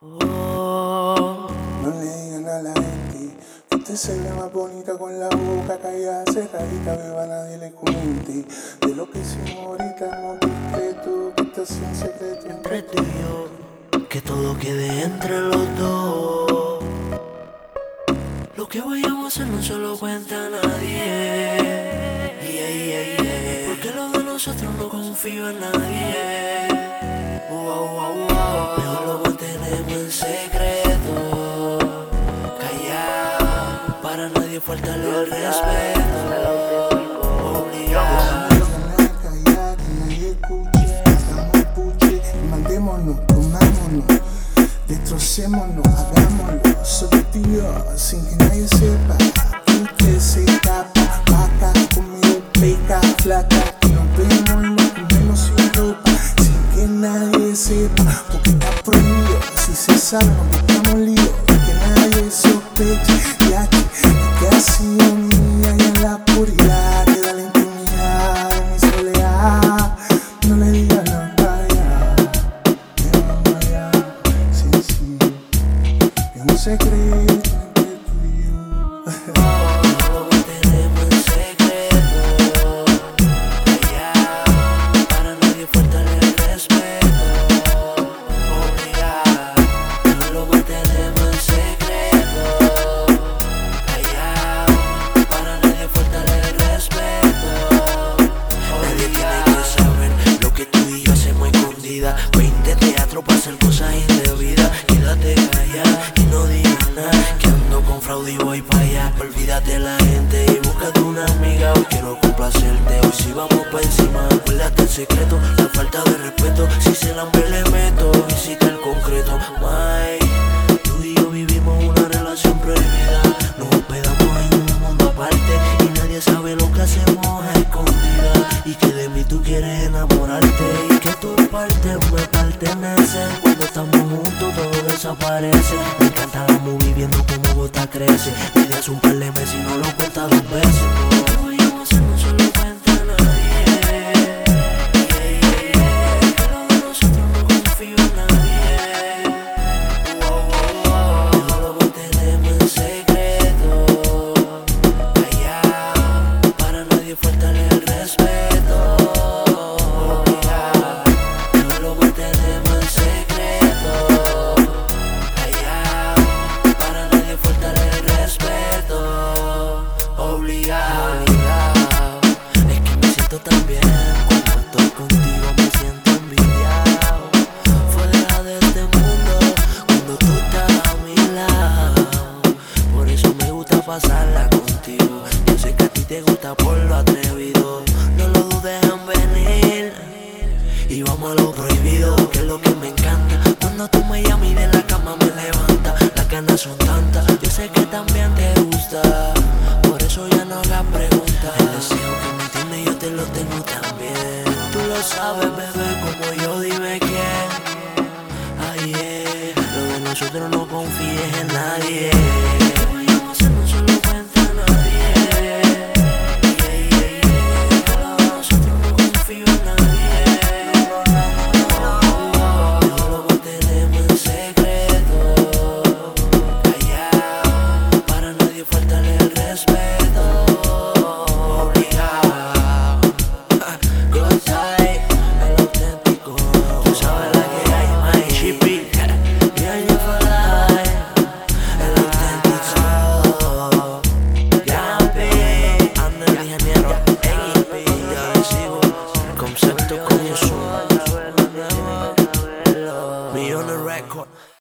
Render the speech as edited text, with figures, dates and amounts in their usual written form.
Oh, No le digan a la gente que usted se ve más bonita con la boca callada, cerradita, beba, nadie le comente de lo que hicimos ahorita, no discreto, que esto es un secreto entre tú y yo, que todo quede entre los dos. Lo que vayamos a hacer no se lo cuenta a nadie. Porque lo de nosotros no confío en nadie. Mejor lo mantenemos en secreto, callado, para nadie faltarle el respeto. Obligado. callada, que nadie escuche, hagamos puche, mandémonos, comámonos, destrocémonos, hagámoslo, solo tú y yo, sin que nadie sepa, que usted se escapa, vaca, conmigo peca, flaca, que nos vemos y nos comemos sin ropa, sin que nadie sepa, porque está prohibido, si se sabe nos buscamos lío, que nadie sospeche, ya que ha sido mía y en la puridad, que da la intimidad de mi soledad, no le digas nada allá, que vamos allá, sí, es un secreto entre tú y yo. Lo mantenemos en secreto, callado, para nadie faltarle el respeto. Obligado. Lo mantenemos en secreto, callado, para nadie faltarle el respeto. Nadie tiene que saber lo que tú y yo hacemos escondida. 20 teatros para hacer cosas indebidas. Quédate callada y no digas nada, que ando con fraude y voy para allá. Olvídate la gente y búscate una amiga. Hoy quiero complacerte, hoy si vamos pa' encima. Acuérdate el secreto, la falta de respeto. Si se la le meto, visita el concreto. May, tú y yo vivimos una relación prohibida. Nos hospedamos en un mundo aparte y nadie sabe lo que hacemos a escondidas. Y que de mí tú quieres enamorarte y que tus partes me pertenecen. Cuando estamos juntos todo desaparece. Me encanta la movie viendo cómo gota crece. Desde hace un par de meses y no lo cuenta 2 veces. Lo que vayamos a hacer no se lo cuenta a nadie. Que lo de nosotros no confío en nadie. Mejor lo mantenemos en secreto, callado, para nadie faltarle el respeto. Obligado. Mejor lo mantenemos en secreto, callado, para nadie faltarle el respeto. Obligado. Es que me siento tan bien cuando estoy contigo, me siento envidiado. Fuera de este mundo cuando tú estás a mi lado. Por eso me gusta pasarla contigo. Yo sé que a ti te gusta por lo atrevido. No lo dudes en venir y vamos a lo prohibido, que es lo que me encanta. Cuando tú me llamas y de la cama me levanta. Las ganas son tantas, yo sé que también te gusta. Por eso ya no hagas preguntas. El deseo que me tiene yo te lo tengo también. Tú lo sabes, bebé, como yo, dime quién. Ay, lo de nosotros no confíes en nadie. Lo que vayamos a hacer no se lo cuenta a nadie. Que lo de nosotros no confío en nadie. Mejor lo mantenemos en secreto, callado, para nadie faltarle el respeto. Obligado. Good time, el auténtico. Tú sabes la que hay, my chippy. Yeah, you for life. El auténtico. Gampi, ando el ingeniero. Ey, ya le sigo. El concepto con su